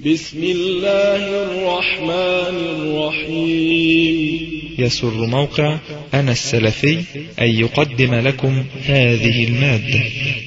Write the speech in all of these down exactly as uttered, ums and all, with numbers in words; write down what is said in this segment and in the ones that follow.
بسم الله الرحمن الرحيم. يسر موقع أنا السلفي أن يقدم لكم هذه المادة.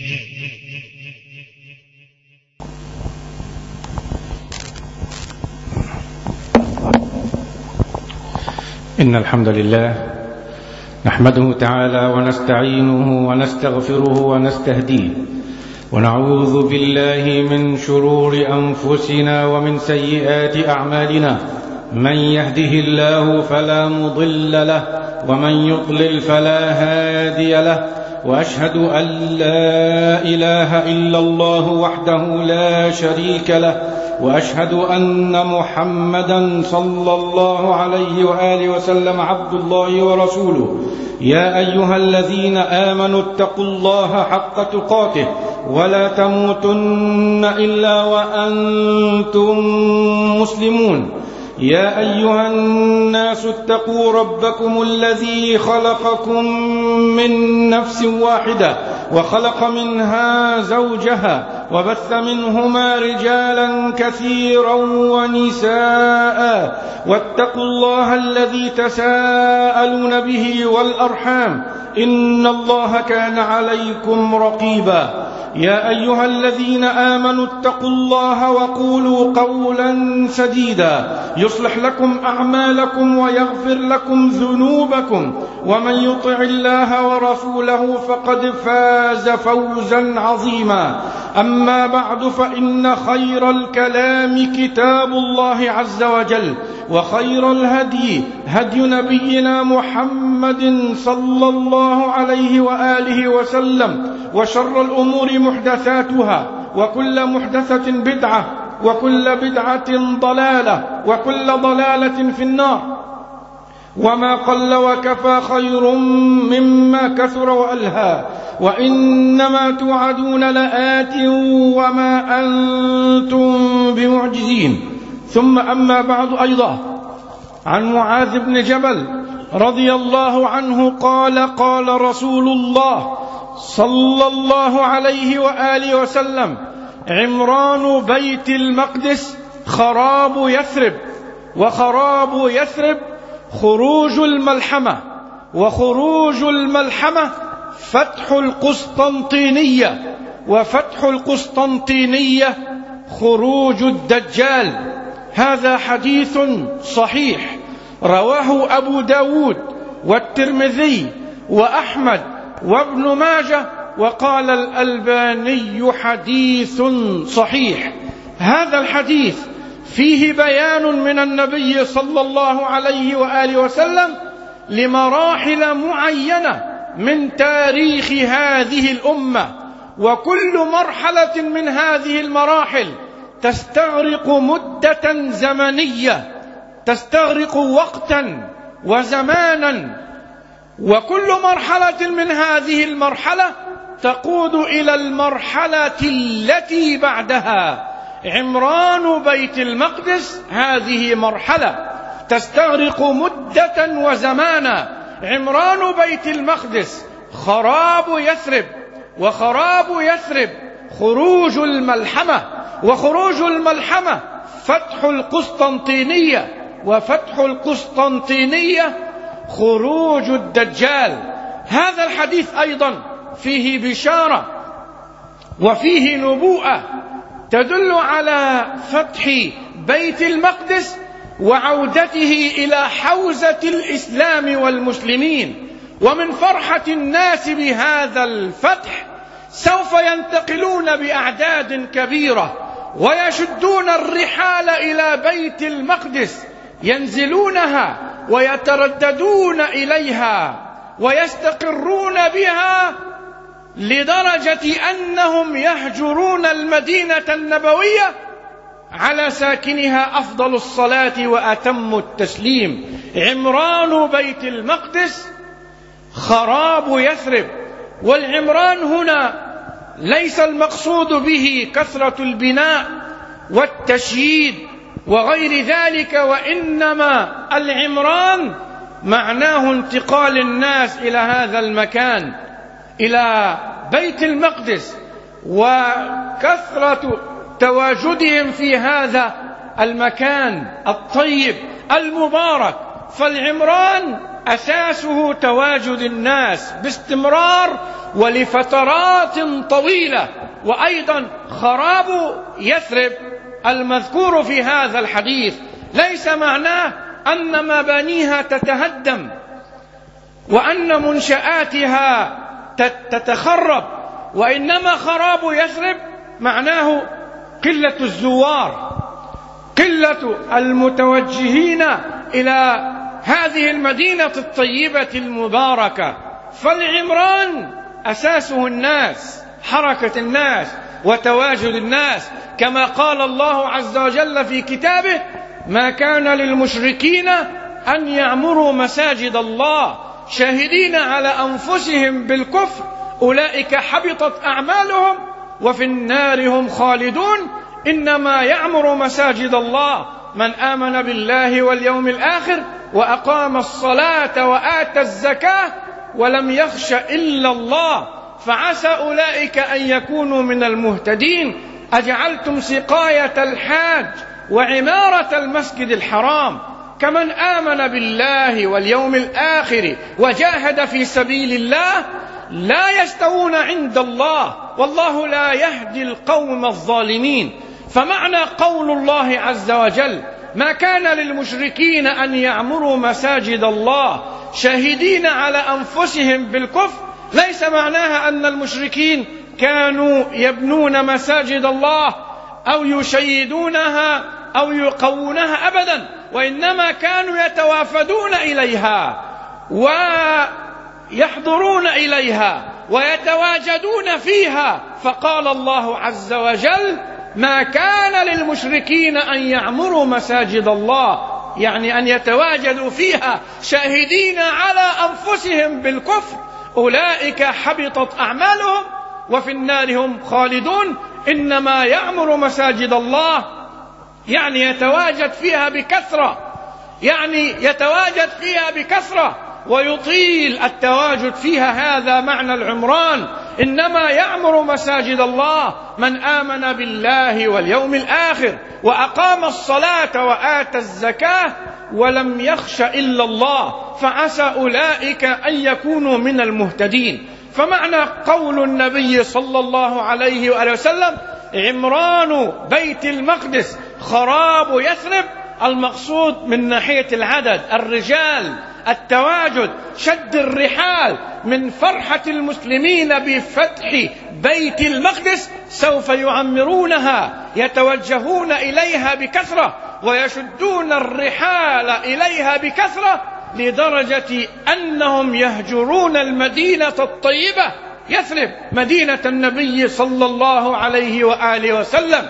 إن الحمد لله نحمده تعالى ونستعينه ونستغفره ونستهديه، ونعوذ بالله من شرور أنفسنا ومن سيئات أعمالنا. من يهده الله فلا مضل له، ومن يضلل فلا هادي له، وأشهد أن لا إله إلا الله وحده لا شريك له، وأشهد أن محمدا صلى الله عليه وآله وسلم عبد الله ورسوله. يا أيها الذين آمنوا اتقوا الله حق تقاته ولا تموتن إلا وأنتم مسلمون. يا أيها الناس اتقوا ربكم الذي خلقكم من نفس واحدة وخلق منها زوجها وبث منهما رجالا كثيرا ونساء، واتقوا الله الذي تساءلون به والأرحام إن الله كان عليكم رقيبا. يا أيها الذين آمنوا اتقوا الله وقولوا قولا سديدا يصلح لكم أعمالكم ويغفر لكم ذنوبكم، ومن يطع الله ورسوله فقد فاز فوزا عظيما. أما بعد، فإن خير الكلام كتاب الله عز وجل، وخير الهدي هدي نبينا محمد صلى الله عليه وآله وسلم، وشر الأمور محدثاتها، وكل محدثة بدعة، وكل بدعة ضلالة، وكل ضلالة في النار. وما قل وكفى خير مما كثر وألهى، وإنما توعدون لآت وما أنتم بمعجزين. ثم أما بعد، أيضا عن معاذ بن جبل رضي الله عنه قال: قال رسول الله صلى الله عليه وآله وسلم: عمران بيت المقدس خراب يثرب، وخراب يثرب خروج الملحمة، وخروج الملحمة فتح القسطنطينية، وفتح القسطنطينية خروج الدجال. هذا حديث صحيح رواه أبو داود والترمذي وأحمد وابن ماجه، وقال الألباني حديث صحيح. هذا الحديث فيه بيان من النبي صلى الله عليه وآله وسلم لمراحل معينة من تاريخ هذه الأمة، وكل مرحلة من هذه المراحل تستغرق مدة زمنية، تستغرق وقتا وزمانا، وكل مرحلة من هذه المرحلة تقود إلى المرحلة التي بعدها. عمران بيت المقدس هذه مرحلة تستغرق مدة وزمانا. عمران بيت المقدس خراب يثرب، وخراب يثرب خروج الملحمة، وخروج الملحمة فتح القسطنطينية، وفتح القسطنطينية خروج الدجال. هذا الحديث أيضا فيه بشارة وفيه نبوءة تدل على فتح بيت المقدس وعودته إلى حوزة الإسلام والمسلمين. ومن فرحة الناس بهذا الفتح سوف ينتقلون بأعداد كبيرة ويشدون الرحال إلى بيت المقدس، ينزلونها ويترددون إليها ويستقرون بها، لدرجة أنهم يهجرون المدينة النبوية على ساكنها أفضل الصلاة وأتم التسليم. عمران بيت المقدس خراب يثرب. والعمران هنا ليس المقصود به كثرة البناء والتشييد وغير ذلك، وإنما العمران معناه انتقال الناس إلى هذا المكان، إلى بيت المقدس، وكثرة تواجدهم في هذا المكان الطيب المبارك. فالعمران أساسه تواجد الناس باستمرار ولفترات طويلة. وأيضا خراب يثرب المذكور في هذا الحديث ليس معناه أن مبانيها تتهدم وأن منشآتها تتخرب، وإنما خراب يثرب معناه قلة الزوار، قلة المتوجهين إلى هذه المدينة الطيبة المباركة. فالعمران أساسه الناس، حركة الناس وتواجد الناس، كما قال الله عز وجل في كتابه: ما كان للمشركين أن يعمروا مساجد الله شاهدين على أنفسهم بالكفر أولئك حبطت أعمالهم وفي النار هم خالدون إنما يعمر مساجد الله من آمن بالله واليوم الآخر وأقام الصلاة وآتى الزكاة ولم يخش إلا الله فعسى أولئك أن يكونوا من المهتدين. أجعلتم سقاية الحاج وعمارة المسجد الحرام كمن آمن بالله واليوم الآخر وجاهد في سبيل الله لا يستوون عند الله والله لا يهدي القوم الظالمين. فمعنى قول الله عز وجل: ما كان للمشركين أن يعمروا مساجد الله شاهدين على أنفسهم بالكفر، ليس معناها أن المشركين كانوا يبنون مساجد الله أو يشيدونها أو يقوونها أبدا، وإنما كانوا يتوافدون إليها ويحضرون إليها ويتواجدون فيها. فقال الله عز وجل: ما كان للمشركين أن يعمروا مساجد الله، يعني أن يتواجدوا فيها شاهدين على أنفسهم بالكفر أولئك حبطت أعمالهم وفي النار هم خالدون. إنما يعمر مساجد الله يعني يتواجد فيها بكثرة، يعني يتواجد فيها بكثرة ويطيل التواجد فيها، هذا معنى العمران. إنما يعمر مساجد الله من آمن بالله واليوم الآخر وأقام الصلاة وآتى الزكاة ولم يخش إلا الله فعسى أولئك أن يكونوا من المهتدين. فمعنى قول النبي صلى الله عليه وآله وسلم: عمران بيت المقدس خراب يثرب، المقصود من ناحية العدد، الرجال، التواجد، شد الرحال من فرحة المسلمين بفتح بيت المقدس سوف يعمرونها، يتوجهون إليها بكثرة ويشدون الرحال إليها بكثرة لدرجة أنهم يهجرون المدينة الطيبة يثرب مدينة النبي صلى الله عليه وآله وسلم.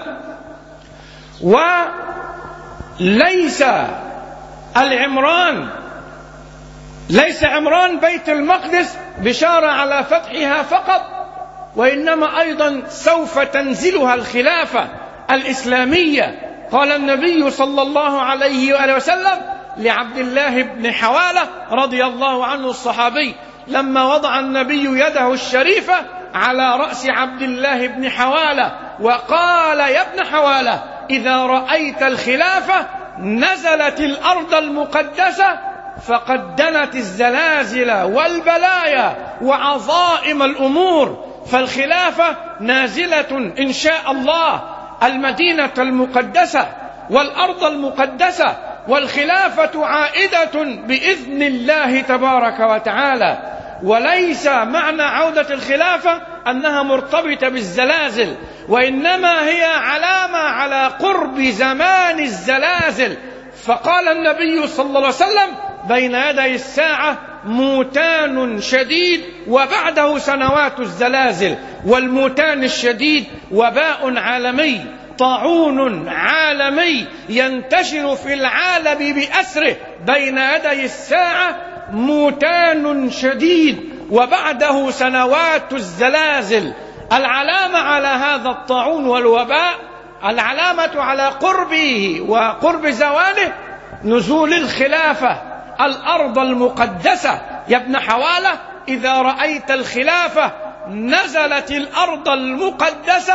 وليس العمران ليس عمران بيت المقدس بشارة على فتحها فقط، وإنما أيضا سوف تنزلها الخلافة الإسلامية. قال النبي صلى الله عليه وآله وسلم لعبد الله بن حوالة رضي الله عنه الصحابي لما وضع النبي يده الشريفة على رأس عبد الله بن حوالة وقال: يا ابن حوالة، إذا رأيت الخلافة نزلت الأرض المقدسة فقد دنت الزلازل والبلايا وعظائم الأمور، فالخلافة نازلة إن شاء الله المدينة المقدسة والأرض المقدسة، والخلافة عائدة بإذن الله تبارك وتعالى. وليس معنى عودة الخلافة أنها مرتبطة بالزلازل، وإنما هي علامة على قرب زمان الزلازل. فقال النبي صلى الله عليه وسلم: بين يدي الساعة موتان شديد وبعده سنوات الزلازل. والموتان الشديد وباء عالمي، طاعون عالمي ينتشر في العالم بأسره. بين يدي الساعة موتان شديد وبعده سنوات الزلازل. العلامة على هذا الطاعون والوباء، العلامة على قربه وقرب زواله نزول الخلافة الأرض المقدسة. يا ابن حوالة، إذا رأيت الخلافة نزلت الأرض المقدسة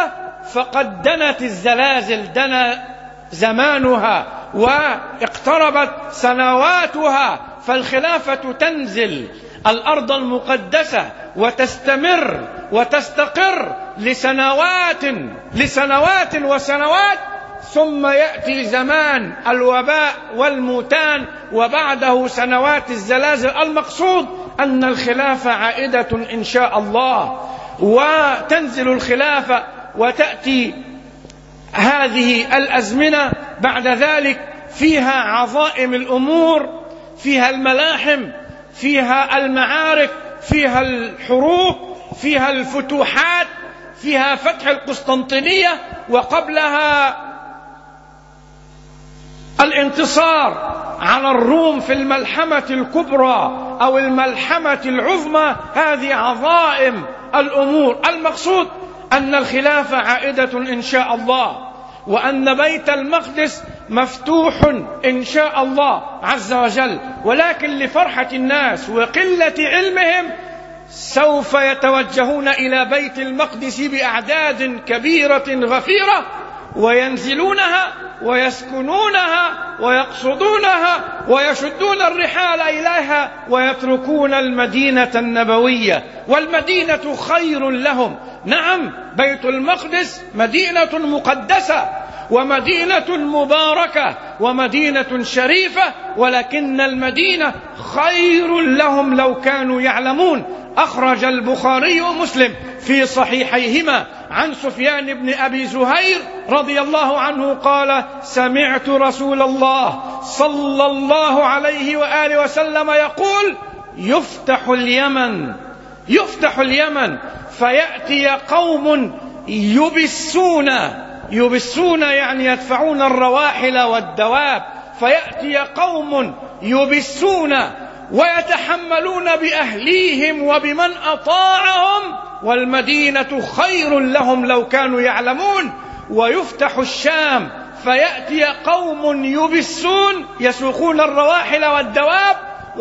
فقد دنت الزلازل، دنا زمانها واقتربت سنواتها، فالخلافة تنزل الأرض المقدسة وتستمر وتستقر لسنوات لسنوات وسنوات، ثم يأتي زمان الوباء والموتان وبعده سنوات الزلازل. المقصود أن الخلافة عائدة إن شاء الله، وتنزل الخلافة وتأتي هذه الأزمنة بعد ذلك فيها عظائم الأمور، فيها الملاحم، فيها المعارك، فيها الحروب، فيها الفتوحات، فيها فتح القسطنطينية، وقبلها الانتصار على الروم في الملحمة الكبرى أو الملحمة العظمى. هذه عظائم الأمور. المقصود أن الخلافة عائدة إن شاء الله، وأن بيت المقدس مفتوح إن شاء الله عز وجل، ولكن لفرحة الناس وقلة علمهم سوف يتوجهون إلى بيت المقدس بأعداد كبيرة غفيرة، وينزلونها ويسكنونها ويقصدونها ويشدون الرحال إليها ويتركون المدينة النبوية، والمدينة خير لهم. نعم، بيت المقدس مدينة مقدسة ومدينة مباركة ومدينة شريفة، ولكن المدينة خير لهم لو كانوا يعلمون. أخرج البخاري ومسلم في صحيحيهما عن سفيان بن أبي زهير رضي الله عنه قال: سمعت رسول الله صلى الله عليه وآله وسلم يقول: يفتح اليمن يفتح اليمن فيأتي قوم يبسون يبسون يعني يدفعون الرواحل والدواب، فيأتي قوم يبسون ويتحملون بأهليهم وبمن أطاعهم، والمدينة خير لهم لو كانوا يعلمون. ويفتح الشام فيأتي قوم يبسون يسوقون الرواحل والدواب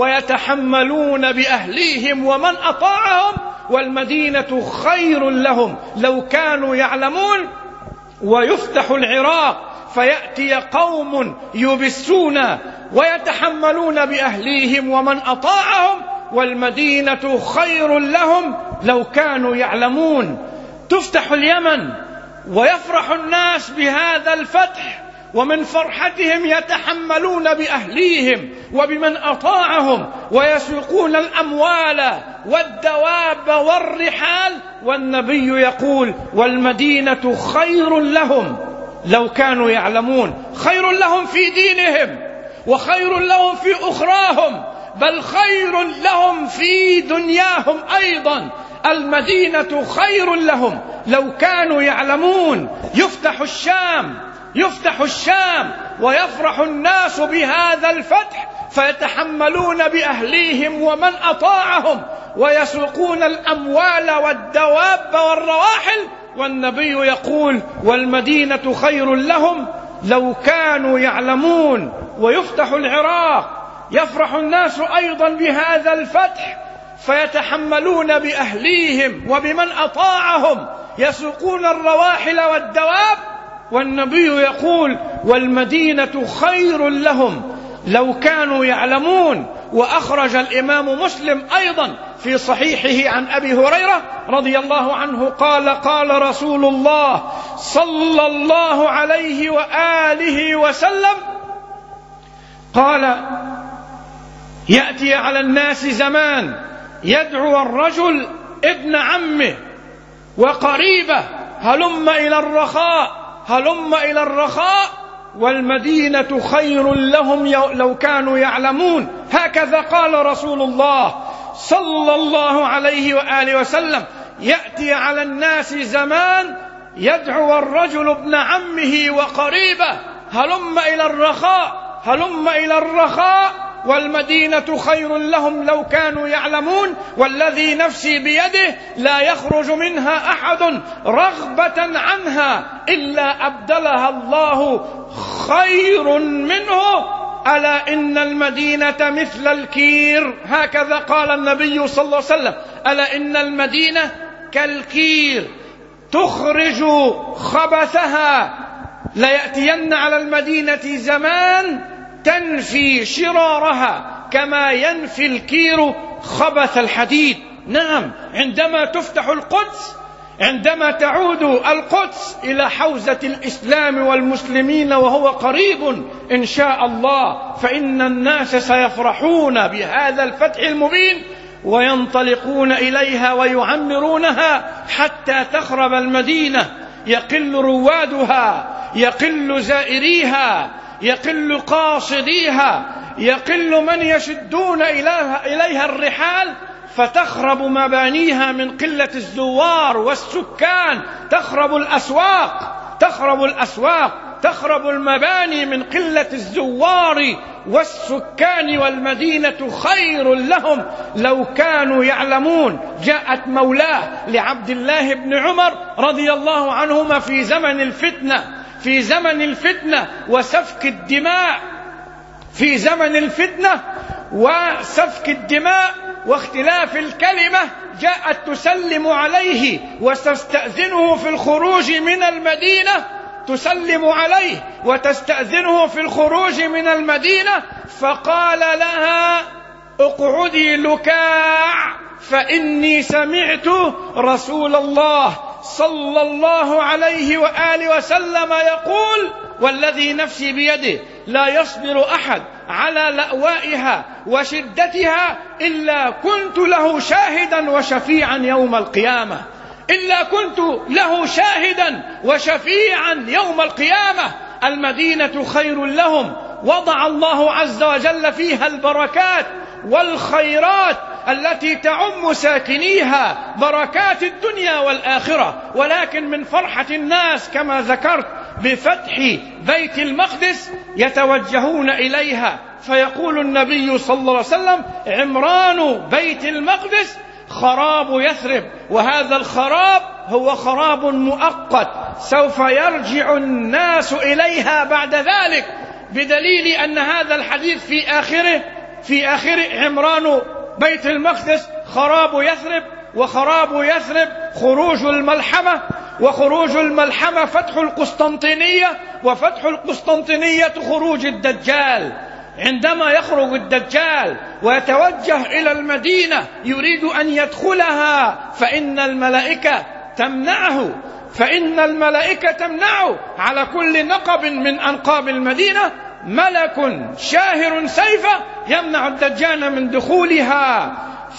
ويتحملون بأهليهم ومن أطاعهم، والمدينة خير لهم لو كانوا يعلمون. ويفتح العراق فيأتي قوم يبسون ويتحملون بأهليهم ومن أطاعهم، والمدينة خير لهم لو كانوا يعلمون. تفتح اليمن ويفرح الناس بهذا الفتح، ومن فرحتهم يتحملون بأهليهم وبمن أطاعهم ويسوقون الأموال والدواب والرحال، والنبي يقول: والمدينة خير لهم لو كانوا يعلمون. خير لهم في دينهم، وخير لهم في أخراهم، بل خير لهم في دنياهم أيضا. المدينة خير لهم لو كانوا يعلمون. يفتح الشام يفتح الشام ويفرح الناس بهذا الفتح، فيتحملون بأهليهم ومن أطاعهم ويسوقون الأموال والدواب والرواحل، والنبي يقول: والمدينة خير لهم لو كانوا يعلمون. ويفتح العراق، يفرح الناس أيضا بهذا الفتح، فيتحملون بأهليهم وبمن أطاعهم يسوقون الرواحل والدواب، والنبي يقول: والمدينة خير لهم لو كانوا يعلمون. وأخرج الإمام مسلم أيضا في صحيحه عن أبي هريرة رضي الله عنه قال: قال رسول الله صلى الله عليه وآله وسلم قال: يأتي على الناس زمان يدعو الرجل ابن عمه وقريبه: هلم إلى الرخاء هلم إلى الرخاء، والمدينة خير لهم لو كانوا يعلمون. هكذا قال رسول الله صلى الله عليه وآله وسلم: يأتي على الناس زمان يدعو الرجل ابن عمه وقريبه: هلم إلى الرخاء هلم إلى الرخاء، والمدينة خير لهم لو كانوا يعلمون. والذي نفسي بيده لا يخرج منها أحد رغبة عنها إلا أبدلها الله خير منه، ألا إن المدينة مثل الكير. هكذا قال النبي صلى الله عليه وسلم: ألا إن المدينة كالكير تخرج خبثها. ليأتين على المدينة زمان تنفي شرارها كما ينفي الكير خبث الحديد. نعم، عندما تفتح القدس، عندما تعود القدس إلى حوزة الإسلام والمسلمين وهو قريب إن شاء الله، فإن الناس سيفرحون بهذا الفتح المبين وينطلقون إليها ويعمرونها حتى تخرب المدينة، يقل روادها، يقل زائريها، يقل قاصديها، يقل من يشدون إليها الرحال، فتخرب مبانيها من قلة الزوار والسكان، تخرب الأسواق، تخرب الأسواق، تخرب المباني من قلة الزوار والسكان، والمدينة خير لهم لو كانوا يعلمون. جاءت مولاه لعبد الله بن عمر رضي الله عنهما في زمن الفتنة، في زمن الفتنة وسفك الدماء، في زمن الفتنة وسفك الدماء واختلاف الكلمة، جاءت تسلم عليه وتستأذنه في الخروج من المدينة، تسلم عليه وتستأذنه في الخروج من المدينة، فقال لها: اقعدي لكاع، فإني سمعت رسول الله صلى الله عليه وآله وسلم يقول: والذي نفسي بيده لا يصبر أحد على لأوائها وشدتها إلا كنت له شاهدا وشفيعا يوم القيامة، إلا كنت له شاهدا وشفيعا يوم القيامة. المدينة خير لهم، وضع الله عز وجل فيها البركات والخيرات التي تعم ساكنيها، بركات الدنيا والآخرة. ولكن من فرحة الناس كما ذكرت بفتح بيت المقدس يتوجهون إليها، فيقول النبي صلى الله عليه وسلم: عمران بيت المقدس خراب يثرب. وهذا الخراب هو خراب مؤقت، سوف يرجع الناس إليها بعد ذلك، بدليل أن هذا الحديث في آخره في آخر عمران بيت المقدس خراب يثرب، وخراب يثرب خروج الملحمة، وخروج الملحمة فتح القسطنطينية، وفتح القسطنطينية خروج الدجال. عندما يخرج الدجال ويتوجه إلى المدينة يريد أن يدخلها، فإن الملائكة تمنعه، فإن الملائكة تمنعه على كل نقب من أنقاب المدينة ملك شاهر سيفه يمنع الدجال من دخولها،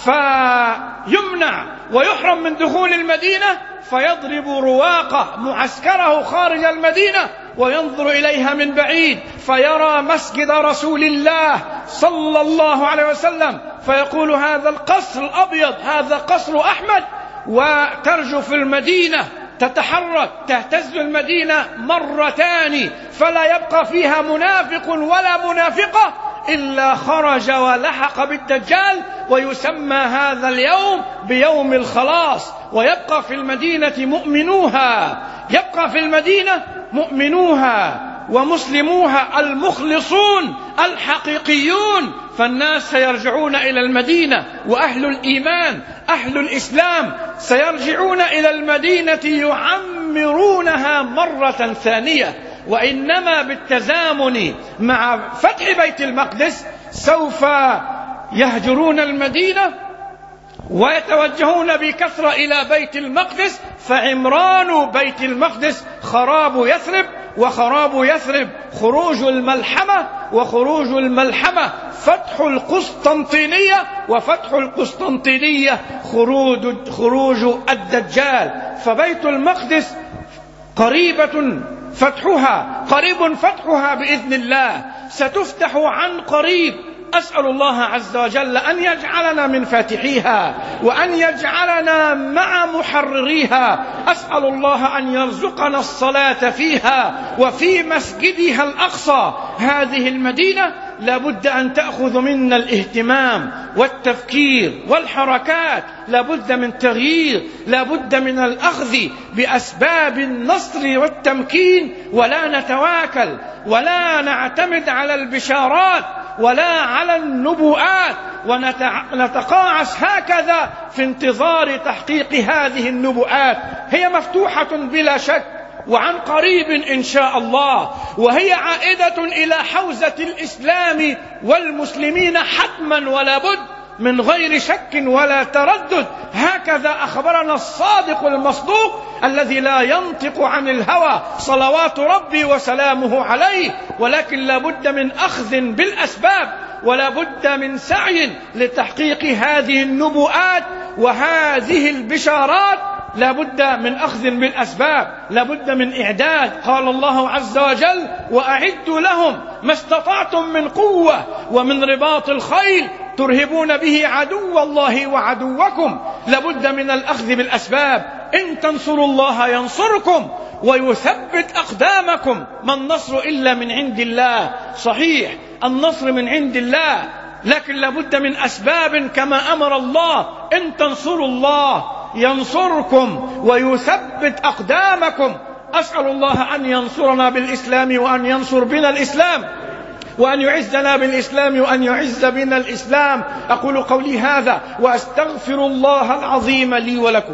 فيمنع ويحرم من دخول المدينة، فيضرب رواقه معسكره خارج المدينة وينظر إليها من بعيد، فيرى مسجد رسول الله صلى الله عليه وسلم، فيقول: هذا القصر الأبيض، هذا قصر أحمد. وترجف المدينة، تتحرك، تهتز المدينة مرتان، فلا يبقى فيها منافق ولا منافقة إلا خرج ولحق بالدجال، ويسمى هذا اليوم بيوم الخلاص. ويبقى في المدينة مؤمنوها، يبقى في المدينة مؤمنوها ومسلموها المخلصون الحقيقيون، فالناس سيرجعون إلى المدينة، وأهل الإيمان أهل الإسلام سيرجعون إلى المدينة يعمرونها مرة ثانية. وإنما بالتزامن مع فتح بيت المقدس سوف يهجرون المدينة ويتوجهون بكثرة إلى بيت المقدس، فعمران بيت المقدس خراب يثرب، وخراب يثرب خروج الملحمة، وخروج الملحمة فتح القسطنطينية، وفتح القسطنطينية خروج, خروج الدجال. فبيت المقدس قريبة فتحها، قريب فتحها بإذن الله، ستفتح عن قريب. أسأل الله عز وجل أن يجعلنا من فاتحيها، وأن يجعلنا مع محرريها. أسأل الله أن يرزقنا الصلاة فيها وفي مسجدها الأقصى. هذه المدينة لابد أن تأخذ منا الاهتمام والتفكير والحركات، لابد من تغيير، لابد من الأخذ بأسباب النصر والتمكين، ولا نتواكل ولا نعتمد على البشارات ولا على النبوءات ونتقاعس هكذا في انتظار تحقيق هذه النبوءات. هي مفتوحة بلا شك وعن قريب إن شاء الله، وهي عائدة إلى حوزة الإسلام والمسلمين حتما ولا بد من غير شك ولا تردد. هكذا أخبرنا الصادق المصدوق الذي لا ينطق عن الهوى صلوات ربي وسلامه عليه، ولكن لا بد من أخذ بالأسباب ولا بد من سعي لتحقيق هذه النبوءات وهذه البشارات. لا بد من أخذ بالأسباب، لا بد من إعداد. قال الله عز وجل: وأعدوا لهم ما استطعتم من قوة ومن رباط الخيل ترهبون به عدو الله وعدوكم. لا بد من الأخذ بالأسباب. إن تنصروا الله ينصركم ويثبت أقدامكم. ما النصر إلا من عند الله؟ صحيح النصر من عند الله، لكن لا بد من أسباب كما أمر الله: إن تنصروا الله ينصركم ويثبت أقدامكم. أسأل الله أن ينصرنا بالإسلام وأن ينصر بنا الإسلام، وأن يعزنا بالإسلام وأن يعز بنا الإسلام. أقول قولي هذا وأستغفر الله العظيم لي ولكم.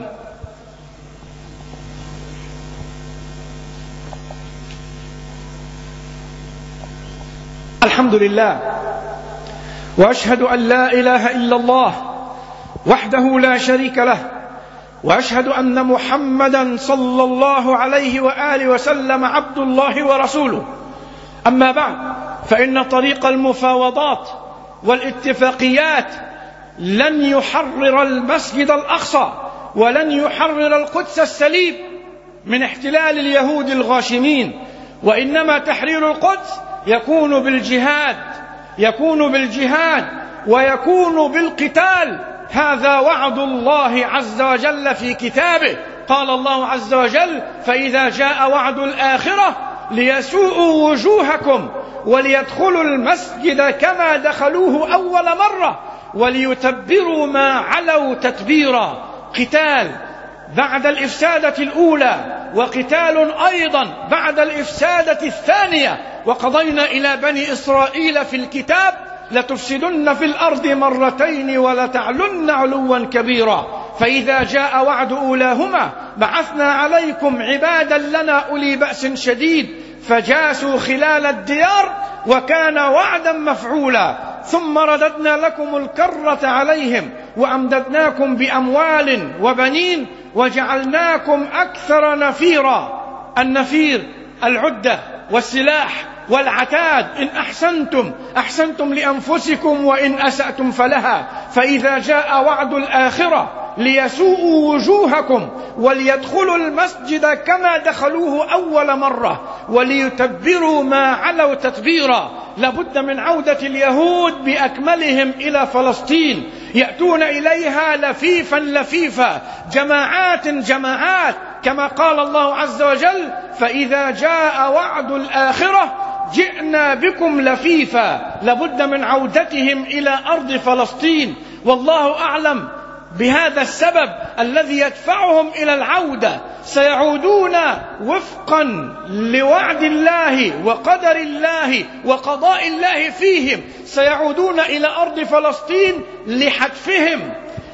الحمد لله، وأشهد أن لا إله إلا الله وحده لا شريك له، وأشهد أن محمدا صلى الله عليه وآله وسلم عبد الله ورسوله. أما بعد، فإن طريق المفاوضات والاتفاقيات لن يحرر المسجد الأقصى ولن يحرر القدس السليم من احتلال اليهود الغاشمين، وإنما تحرير القدس يكون بالجهاد، يكون بالجهاد ويكون بالقتال. هذا وعد الله عز وجل في كتابه. قال الله عز وجل: فإذا جاء وعد الآخرة ليسوءوا وجوهكم وليدخلوا المسجد كما دخلوه أول مرة وليتبروا ما علوا تتبيرا. قتال بعد الإفسادة الأولى، وقتال أيضا بعد الإفسادة الثانية. وقضينا إلى بني إسرائيل في الكتاب: لتفسدن في الأرض مرتين ولتعلن علوا كبيرا. فإذا جاء وعد أولاهما بعثنا عليكم عبادا لنا أولي بأس شديد فجاسوا خلال الديار وكان وعدا مفعولا. ثم رددنا لكم الكرة عليهم وأمددناكم بأموال وبنين وجعلناكم أكثر نفيرا. النفير العدة والسلاح والعتاد. إن أحسنتم أحسنتم لأنفسكم وإن أسأتم فلها. فإذا جاء وعد الآخرة ليسوءوا وجوهكم وليدخلوا المسجد كما دخلوه أول مرة وليتبروا ما علوا تتبيرا. لابد من عودة اليهود بأكملهم إلى فلسطين، يأتون إليها لفيفا لفيفا، جماعات جماعات، كما قال الله عز وجل: فإذا جاء وعد الآخرة جئنا بكم لفيفا. لابد من عودتهم إلى أرض فلسطين، والله أعلم بهذا السبب الذي يدفعهم إلى العودة. سيعودون وفقا لوعد الله وقدر الله وقضاء الله فيهم، سيعودون إلى أرض فلسطين لحتفهم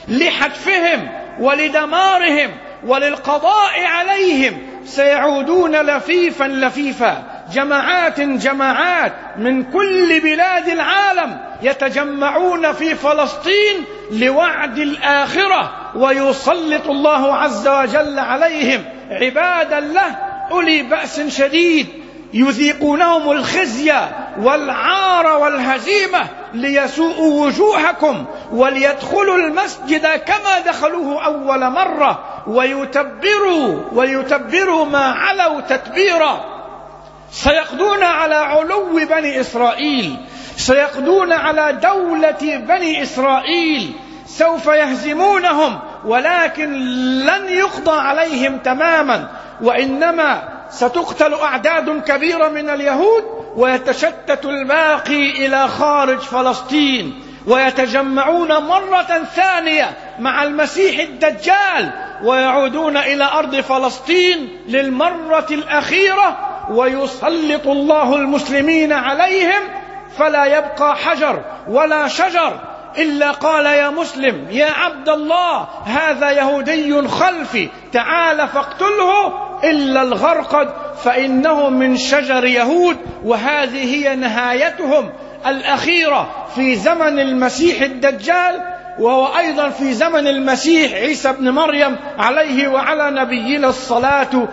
لحتفهم ولدمارهم وللقضاء عليهم. سيعودون لفيفا لفيفا، جماعات جماعات من كل بلاد العالم يتجمعون في فلسطين لوعد الآخرة، ويسلط الله عز وجل عليهم عبادا له أولي بأس شديد يذيقونهم الخزي والعار والهزيمة ليسوءوا وجوهكم وليدخلوا المسجد كما دخلوه أول مرة ويتبروا ويتبروا ما علوا تتبيرا. سيقضون على علو بني إسرائيل، سيقضون على دولة بني إسرائيل، سوف يهزمونهم، ولكن لن يقضى عليهم تماما، وإنما ستقتل أعداد كبيرة من اليهود ويتشتت الباقي إلى خارج فلسطين، ويتجمعون مرة ثانية مع المسيح الدجال، ويعودون إلى أرض فلسطين للمرة الأخيرة، ويسلط الله المسلمين عليهم، فلا يبقى حجر ولا شجر إلا قال يا مسلم يا عبد الله هذا يهودي خلفي تعال فاقتله، إلا الغرقد فإنه من شجر يهود. وهذه هي نهايتهم الأخيرة في زمن المسيح الدجال، وهو أيضا في زمن المسيح عيسى بن مريم عليه وعلى نبينا الصلاة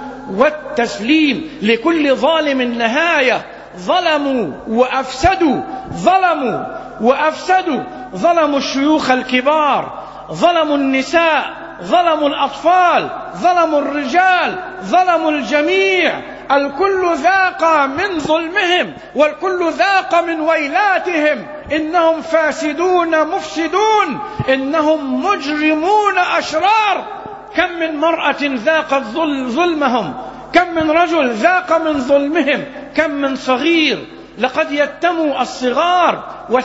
والتسليم. لكل ظالم نهاية. ظلموا وأفسدوا، ظلموا وأفسدوا، ظلموا الشيوخ الكبار، ظلموا النساء، ظلموا الأطفال، ظلموا الرجال، ظلموا الجميع. الكل ذاق من ظلمهم والكل ذاق من ويلاتهم. إنهم فاسدون مفسدون، إنهم مجرمون أشرار. كم من مرأة ذاقت ظلمهم، كم من رجل ذاق من ظلمهم، كم من صغير. لقد يتموا الصغار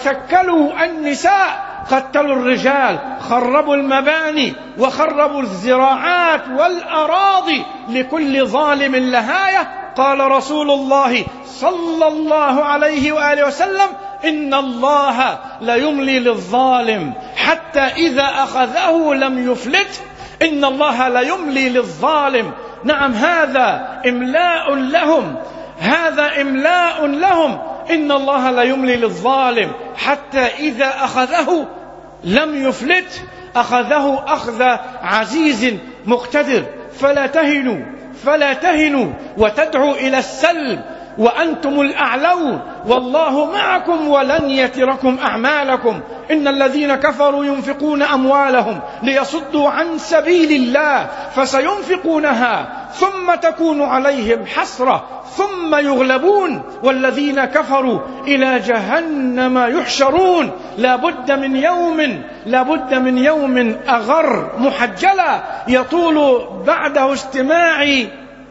وثكلوا النساء، قتلوا الرجال، خربوا المباني وخربوا الزراعات والأراضي. لكل ظالم نهاية. قال رسول الله صلى الله عليه وآله وسلم إن الله ليملي للظالم حتى إذا أخذه لم يفلت. إن الله ليملي للظالم. نعم، هذا إملاء لهم، هذا إملاء لهم. إن الله ليملي للظالم حتى إذا أخذه لم يفلت. أخذه أخذ عزيز مقتدر. فلا تهنوا فلا تهنوا وتدعوا إلى السلم وأنتم الأعلون، والله معكم ولن يتركم أعمالكم. إن الذين كفروا ينفقون أموالهم ليصدوا عن سبيل الله فسينفقونها ثم تكون عليهم حسرة ثم يغلبون والذين كفروا إلى جهنم يحشرون. لا بد من يوم لا بد من يوم أغر محجلا يطول بعده استماعي،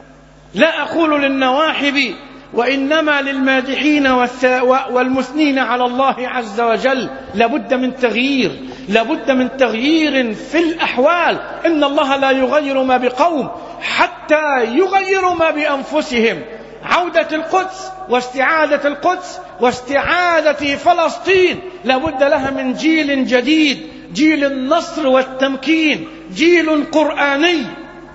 لا أقول للنواحب وإنما للمادحين والمثنين على الله عز وجل. لابد من تغيير، لابد من تغيير في الأحوال. إن الله لا يغير ما بقوم حتى يغيروا ما بأنفسهم. عودة القدس واستعادة القدس واستعادة فلسطين لابد لها من جيل جديد، جيل النصر والتمكين، جيل قرآني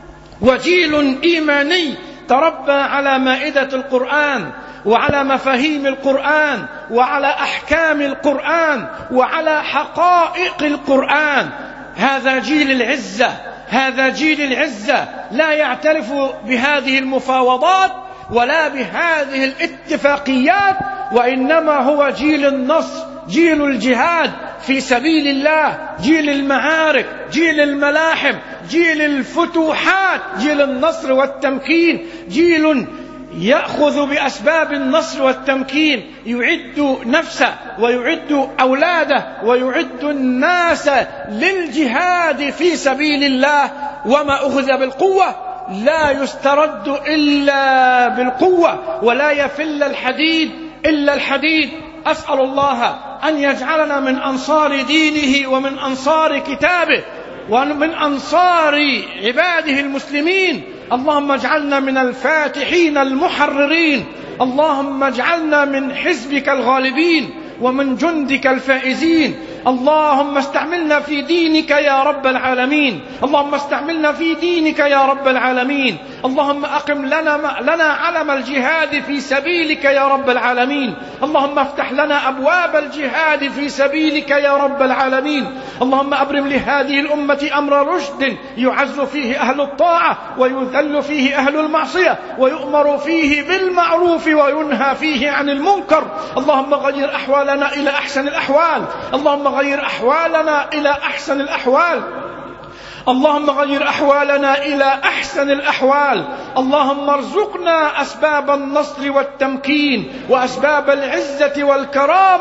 وجيل إيماني تربى على مائدة القرآن وعلى مفاهيم القرآن وعلى أحكام القرآن وعلى حقائق القرآن. هذا جيل العزة، هذا جيل العزة لا يعترف بهذه المفاوضات ولا بهذه الاتفاقيات، وإنما هو جيل النصر، جيل الجهاد في سبيل الله، جيل المعارك، جيل الملاحم، جيل الفتوحات، جيل النصر والتمكين، جيل يأخذ بأسباب النصر والتمكين، يعد نفسه ويعد أولاده ويعد الناس للجهاد في سبيل الله. وما أخذ بالقوة لا يسترد إلا بالقوة، ولا يفل الحديد إلا الحديد. أسأل الله أن يجعلنا من أنصار دينه ومن أنصار كتابه ومن أنصار عباده المسلمين. اللهم اجعلنا من الفاتحين المحررين، اللهم اجعلنا من حزبك الغالبين ومن جندك الفائزين. اللهم استعملنا في دينك يا رب العالمين، اللهم استعملنا في دينك يا رب العالمين. اللهم أقم لنا, لنا علم الجهاد في سبيلك يا رب العالمين. اللهم افتح لنا أبواب الجهاد في سبيلك يا رب العالمين. اللهم أبرم لهذه الأمة أمر رشد يعز فيه أهل الطاعة ويذل فيه أهل المعصية، ويؤمر فيه بالمعروف وينهى فيه عن المنكر. اللهم غير أحوالنا إلى أحسن الأحوال، اللهم غير أحوالنا إلى أحسن الأحوال، اللهم غير أحوالنا إلى أحسن الأحوال. اللهم ارزقنا أسباب النصر والتمكين وأسباب العزة والكرامة،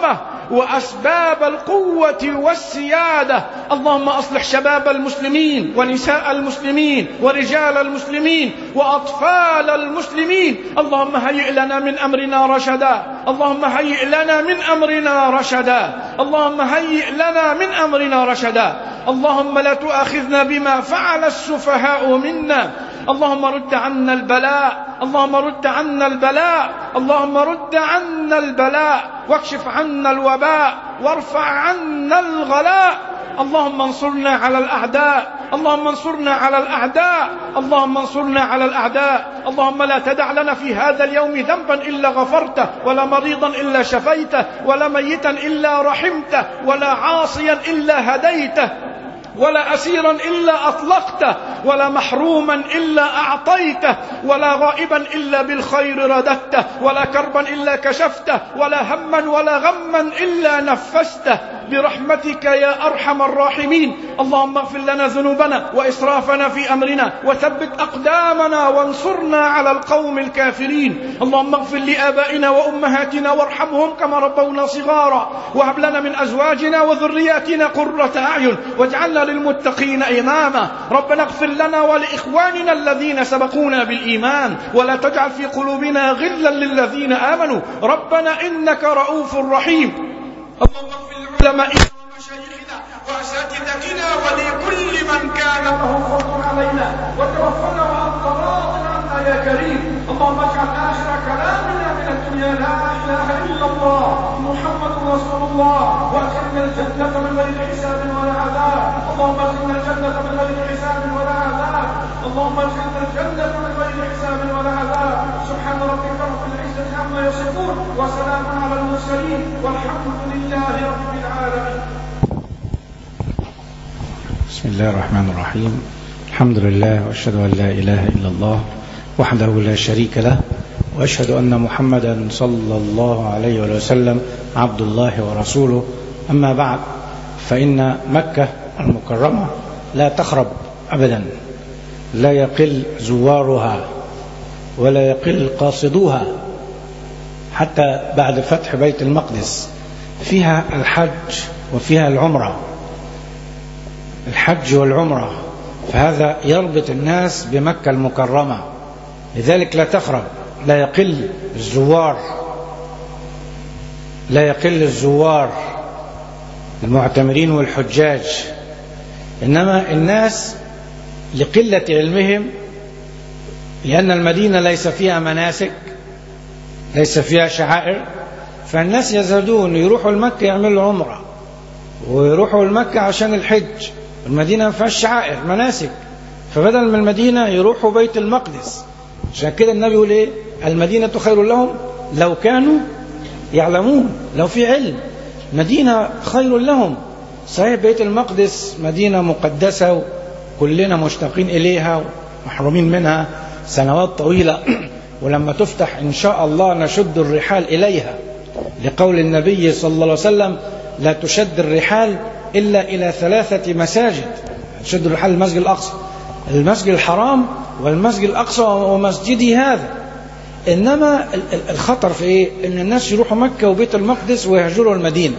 وأسباب القوة والسيادة. اللهم أصلح شباب المسلمين ونساء المسلمين ورجال المسلمين وأطفال المسلمين. اللهم هيئ لنا من أمرنا رشدا، اللهم هيئ لنا من أمرنا رشدا، اللهم هيئ لنا من أمرنا رشدا. اللهم لا تؤاخذنا بما فعل السفهاء منا. اللهم رد عنا البلاء، اللهم رد عنا البلاء، اللهم رد عنا البلاء، واكشف عنا الوباء، وارفع عنا الغلاء. اللهم انصرنا على الأعداء، اللهم انصرنا على الأعداء، اللهم انصرنا على الأعداء. اللهم لا تدع لنا في هذا اليوم ذنبا إلا غفرته، ولا مريضا إلا شفيته، ولا ميتا إلا رحمته، ولا عاصيا إلا هديته، ولا أسيرا إلا أطلقته، ولا محروما إلا أعطيته، ولا غائبا إلا بالخير رددته، ولا كربا إلا كشفته، ولا هما ولا غما إلا نفسته، برحمتك يا أرحم الراحمين. اللهم اغفر لنا ذنوبنا وإسرافنا في أمرنا، وثبت أقدامنا وانصرنا على القوم الكافرين. اللهم اغفر لآبائنا وأمهاتنا وارحمهم كما ربونا صغارا، وهب لنا من أزواجنا وذرياتنا قرة أعين، واجعلنا للمتقين إماما. ربنا اغفر لنا ولإخواننا الذين سبقونا بالإيمان، ولا تجعل في قلوبنا غلا للذين آمنوا. ربنا إنك رؤوف رحيم. اللهم اغفر لعلمائنا ومشايخنا وأساتذتنا ولكل من كان له فضل علينا، وتوفنا وأنت راض عنا يا كريم. اللهم اجعل آخر كلامنا من الدنيا لا إله إلا الله محمد رسول الله، وادخلنا الجنة من غير حساب ولا عذاب. اللهم ادخلنا الجنة من غير حساب ولا عذاب. اللهم ادخلنا الجنة من غير حساب ولا عذاب. سبحان ربك رب العزة عما يصفون، وسلام على المرسلين، والحمد لله رب العالمين. بسم الله الرحمن الرحيم. الحمد لله، وأشهد أن لا إله إلا الله وحده لا شريك له، وأشهد أن محمدا صلى الله عليه وسلم عبد الله ورسوله. أما بعد، فإن مكة المكرمة لا تخرب أبدا، لا يقل زوارها ولا يقل قاصدوها حتى بعد فتح بيت المقدس. فيها الحج وفيها العمرة، الحج والعمرة، فهذا يربط الناس بمكة المكرمة، لذلك لا تخرب، لا يقل الزوار، لا يقل الزوار المعتمرين والحجاج. إنما الناس لقلة علمهم، لأن المدينة ليس فيها مناسك، ليس فيها شعائر، فالناس يزهدون يروحوا المكة يعملوا عمرة، ويروحوا المكة عشان الحج. المدينة ما فيهاش شعائر مناسك، فبدل من المدينة يروحوا بيت المقدس. عشان كده النبي يقول ايه؟ المدينة خير لهم لو كانوا يعلمون. لو في علم مدينة خير لهم. صحيح بيت المقدس مدينة مقدسة وكلنا مشتاقين إليها ومحرومين منها سنوات طويلة، ولما تفتح إن شاء الله نشد الرحال إليها، لقول النبي صلى الله عليه وسلم: لا تشد الرحال إلا إلى ثلاثة مساجد. تشد الرحال المسجد الأقصى، المسجد الحرام، والمسجد الأقصى ومسجدي هذا. إنما الخطر في إيه؟ إن الناس يروحوا مكة وبيت المقدس ويهجروا المدينة،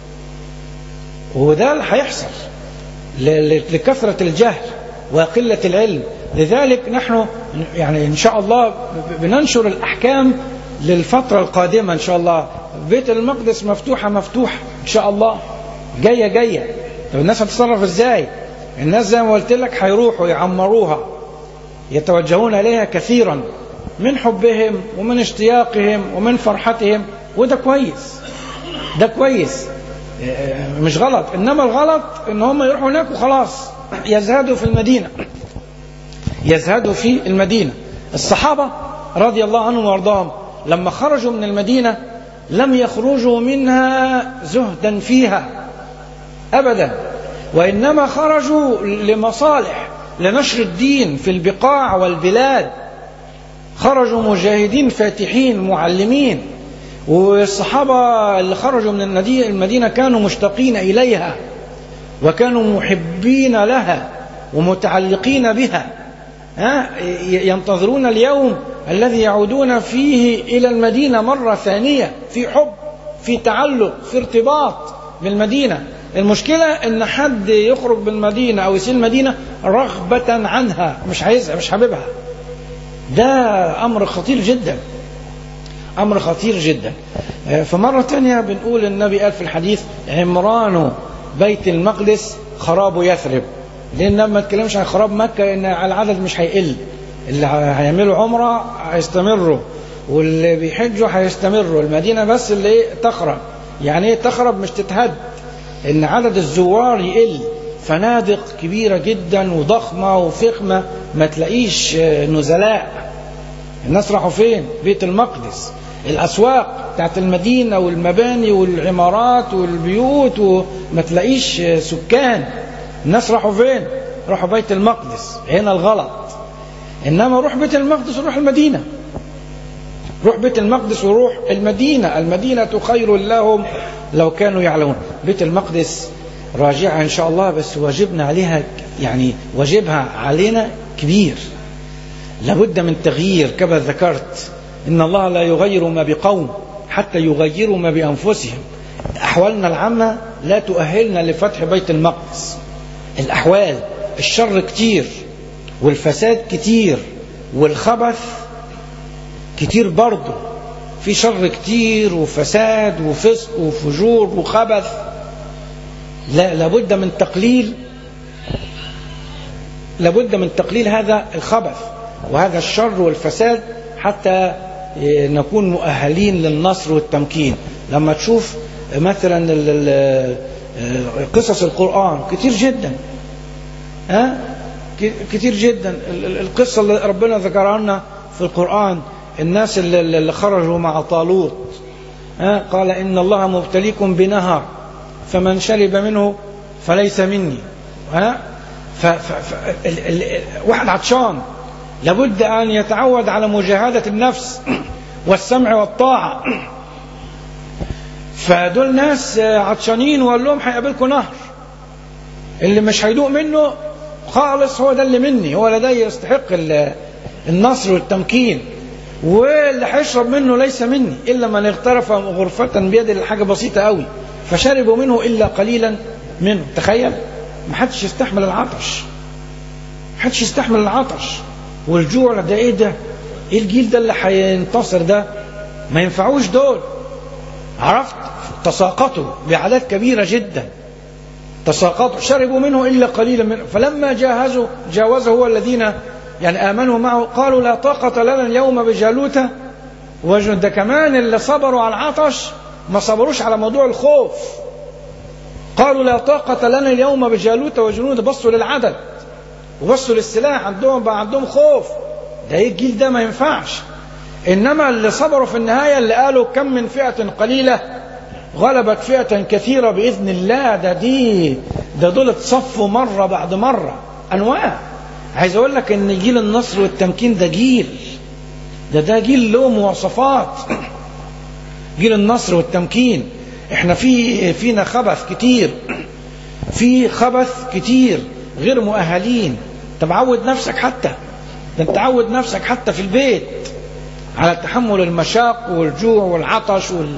وده اللي هيحصل لكثرة الجهل وقلة العلم. لذلك نحن يعني إن شاء الله بننشر الأحكام للفترة القادمة إن شاء الله. بيت المقدس مفتوحة مفتوحة إن شاء الله، جاية جاية. طب الناس هتتصرف إزاي؟ الناس زي ما قلت لك هيروحوا يعمروها، يتوجهون إليها كثيرا من حبهم ومن اشتياقهم ومن فرحتهم، وده كويس، ده كويس، مش غلط. إنما الغلط إن هم يروحوا هناك وخلاص يزهدوا في المدينة، يزهدوا في المدينة. الصحابة رضي الله عنهم وارضاهم لما خرجوا من المدينة لم يخرجوا منها زهدا فيها أبدا، وإنما خرجوا لمصالح، لنشر الدين في البقاع والبلاد. خرجوا مجاهدين فاتحين معلمين. والصحابة اللي خرجوا من المدينة كانوا مشتاقين إليها، وكانوا محبين لها ومتعلقين بها، ينتظرون اليوم الذي يعودون فيه إلى المدينة مرة ثانية في حب في تعلق، في ارتباط بالمدينة. المشكلة ان حد يخرج بالمدينة او يسير المدينة رغبة عنها، مش عايزها، مش حاببها. ده امر خطير جدا، امر خطير جدا. فمرة تانية بنقول النبي قال في الحديث عمران بيت المقدس خراب يثرب، لان ما تكلمش عن خراب مكة ان العدد مش هيقل، اللي هيعملوا عمرة هيستمروا واللي بيحجوا هيستمروا، المدينة بس اللي ايه تخرب. يعني ايه تخرب؟ مش تتهد، ان عدد الزوار يقل. فنادق كبيرة جدا وضخمة وفخمة، ما تلاقيش نزلاء. الناس راحوا فين؟ بيت المقدس. الأسواق بتاعت المدينة والمباني والعمارات والبيوت وما تلاقيش سكان. الناس راحوا فين؟ راحوا بيت المقدس. هنا الغلط. إنما روح بيت المقدس وروح المدينة، روح بيت المقدس وروح المدينة. المدينة خير لهم لو كانوا يعلمون. بيت المقدس راجعة إن شاء الله، بس واجبنا عليها، يعني واجبها علينا كبير. لابد من تغيير كما ذكرت. إن الله لا يغير ما بقوم حتى يغيروا ما بأنفسهم. أحوالنا العامة لا تؤهلنا لفتح بيت المقدس. الأحوال، الشر كتير والفساد كتير والخبث كتير برضه. في شر كتير وفساد وفسق وفجور وخبث. لا لابد من تقليل، لابد من تقليل هذا الخبث وهذا الشر والفساد حتى نكون مؤهلين للنصر والتمكين. لما تشوف مثلا قصص القرآن كتير جدا، ها كتير جدا. القصة اللي ربنا ذكرها لنا في القرآن، الناس اللي خرجوا مع طالوت، ها قال إن الله مبتليكم بنهر فمن شرب منه فليس مني. ها واحد عطشان لابد أن يتعود على مجاهدة النفس والسمع والطاعة. فدول ناس عطشانين وقال لهم هيقابلكم نهر، اللي مش هيدوق منه خالص هو ده اللي مني، هو لدي يستحق النصر والتمكين، واللي هيشرب منه ليس مني إلا من اغترف غرفة بيد الحاجة بسيطة قوي فشربوا منه إلا قليلا منه. تخيل، ما حدش يستحمل العطش، ما حدش يستحمل العطش والجوع. ده ايه ده؟ ايه الجيل ده اللي هينتصر ده؟ ما ينفعوش دول. عرفت؟ تساقطوا بأعداد كبيرة جدا، تساقطوا شربوا منه إلا قليلا منه. فلما جاهزوا جاوزه هو الذين يعني آمنوا معه قالوا لا طاقة لنا اليوم بجالوت وجنود. ده كمان اللي صبروا على العطش ما صبروش على موضوع الخوف. قالوا لا طاقة لنا اليوم بجالوت وجنود، بصوا للعدد وبصوا للسلاح، عندهم بقى عندهم خوف. ده ايه الجيل ده؟ ما ينفعش. انما اللي صبروا في النهاية اللي قالوا كم من فئة قليلة غلبت فئة كثيرة بإذن الله. ده دي ده دول اتصفوا مرة بعد مرة أنواع. عايز أقول لك إن جيل النصر والتمكين ده جيل ده ده جيل له مواصفات. جيل النصر والتمكين احنا في فينا خبث كتير، في خبث كتير، غير مؤهلين. انت معود نفسك حتى ده انت عود نفسك حتى في البيت على تحمل المشاق والجوع والعطش وال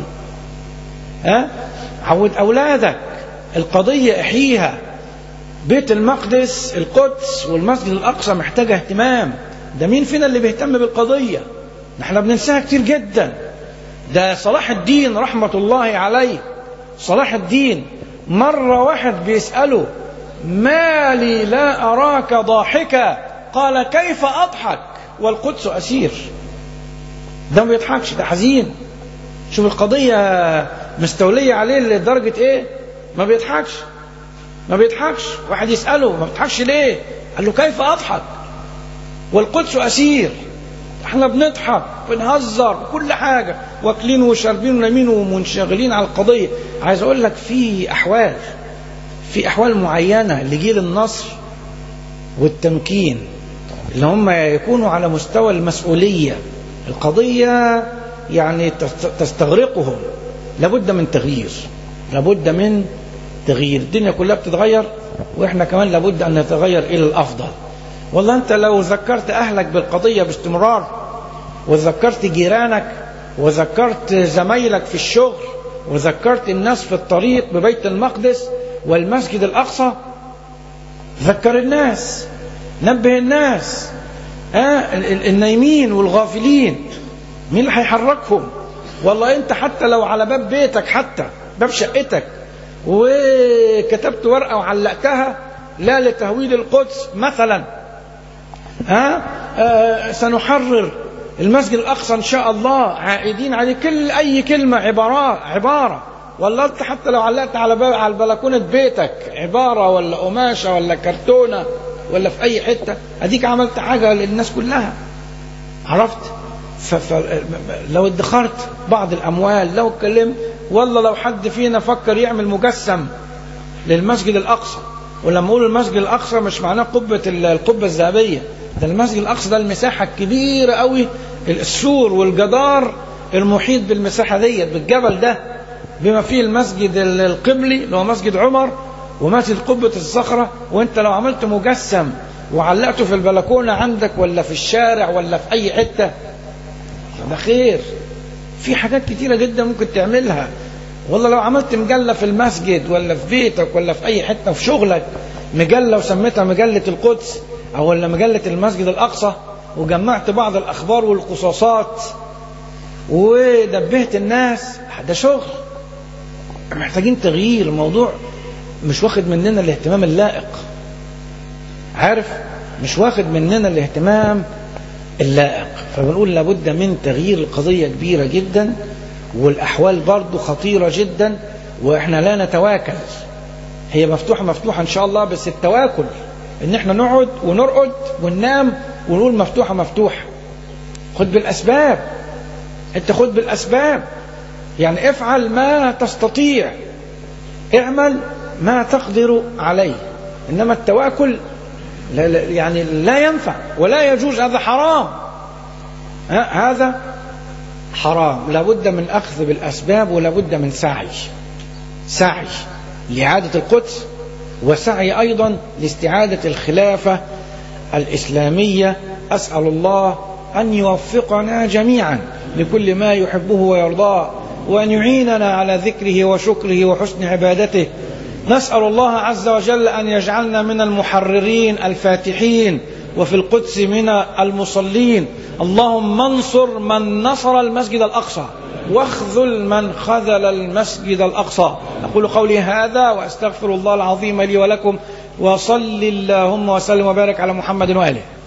ها عود أولادك. القضية احييها. بيت المقدس، القدس والمسجد الأقصى محتاجة اهتمام. ده مين فينا اللي بيهتم بالقضية؟ احنا بننساها كتير جدا. ده صلاح الدين رحمة الله عليه، صلاح الدين مرة واحد بيسأله ما لي لا أراك ضاحكا، قال كيف أضحك والقدس أسير. ده ما بيضحكش، ده حزين. شوف القضية مستولية عليه لدرجة ايه؟ ما بيضحكش ما بيضحكش. واحد يسأله ما بيضحكش ليه؟ قال له كيف أضحك والقدس أسير. احنا بنضحك بنهزر كل حاجة، واكلين وشاربين ونايمين ومنشغلين على القضية. عايز اقول لك في احوال في احوال معينة لجيل النصر والتمكين اللي هم يكونوا على مستوى المسؤولية. القضية يعني تستغرقهم. لابد من تغيير، لابد من تغيير. الدنيا كلها بتتغير واحنا كمان لابد ان نتغير الى الافضل. والله انت لو ذكرت اهلك بالقضية باستمرار، وذكرت جيرانك، وذكرت زمايلك في الشغل، وذكرت الناس في الطريق ببيت المقدس والمسجد الأقصى، ذكر الناس، نبه الناس، آه النايمين والغافلين، مين اللي هيحركهم؟ والله انت حتى لو على باب بيتك، حتى باب شقتك، وكتبت ورقة وعلقتها لا لتهويل القدس مثلا، ها آه سنحرر المسجد الأقصى إن شاء الله، عائدين عليه كل أي كلمة عبارة عبارة، والله انت حتى لو علقت على باب على بلكونة بيتك عبارة ولا قماشة ولا كرتونة ولا في أي حتة، أديك عملت حاجة للناس كلها. عرفت؟ فلو ادخرت بعض الأموال، لو اتكلمت، والله لو حد فينا فكر يعمل مجسم للمسجد الأقصى، ولما أقول المسجد الأقصى مش معناه قبة القبة الذهبية، ده المسجد الأقصى ده المساحة الكبيرة قوي، السور والجدار المحيط بالمساحة ديت بالجبل ده، بما فيه المسجد القبلي اللي هو مسجد عمر ومسجد قبة الصخرة. وانت لو عملت مجسم وعلقته في البلكونة عندك ولا في الشارع ولا في أي حتة، ده خير. في حاجات كتيرة جدا ممكن تعملها. والله لو عملت مجلة في المسجد ولا في بيتك ولا في أي حتة في شغلك، مجلة وسميتها مجلة القدس أو ولا مجلة المسجد الأقصى، وجمعت بعض الأخبار والقصاصات ودبهت الناس، ده شغل. محتاجين تغيير. الموضوع مش واخد مننا الاهتمام اللائق، عارف، مش واخد مننا الاهتمام اللائق. فبنقول لابد من تغيير القضية كبيرة جدا، والأحوال برضو خطيرة جدا، وإحنا لا نتواكل. هي مفتوحة مفتوحة إن شاء الله، بس التواكل إن إحنا نقعد ونرقد وننام ونقول مفتوحة مفتوحة. خد بالأسباب، أنت خد بالأسباب، يعني افعل ما تستطيع، اعمل ما تقدر عليه. إنما التواكل لا لا يعني لا ينفع ولا يجوز، هذا حرام، هذا حرام. لابد من أخذ بالأسباب، ولابد من سعي سعي لإعادة القدس، وسعي أيضا لاستعادة الخلافة الإسلامية. أسأل الله أن يوفقنا جميعا لكل ما يحبه ويرضاه، وأن يعيننا على ذكره وشكره وحسن عبادته. نسأل الله عز وجل أن يجعلنا من المحررين الفاتحين، وفي القدس من المصلين. اللهم انصر من نصر المسجد الأقصى، واخذل من خذل المسجد الأقصى. أقول قولي هذا وأستغفر الله العظيم لي ولكم، وصل اللهم وسلم وبارك على محمد وآله.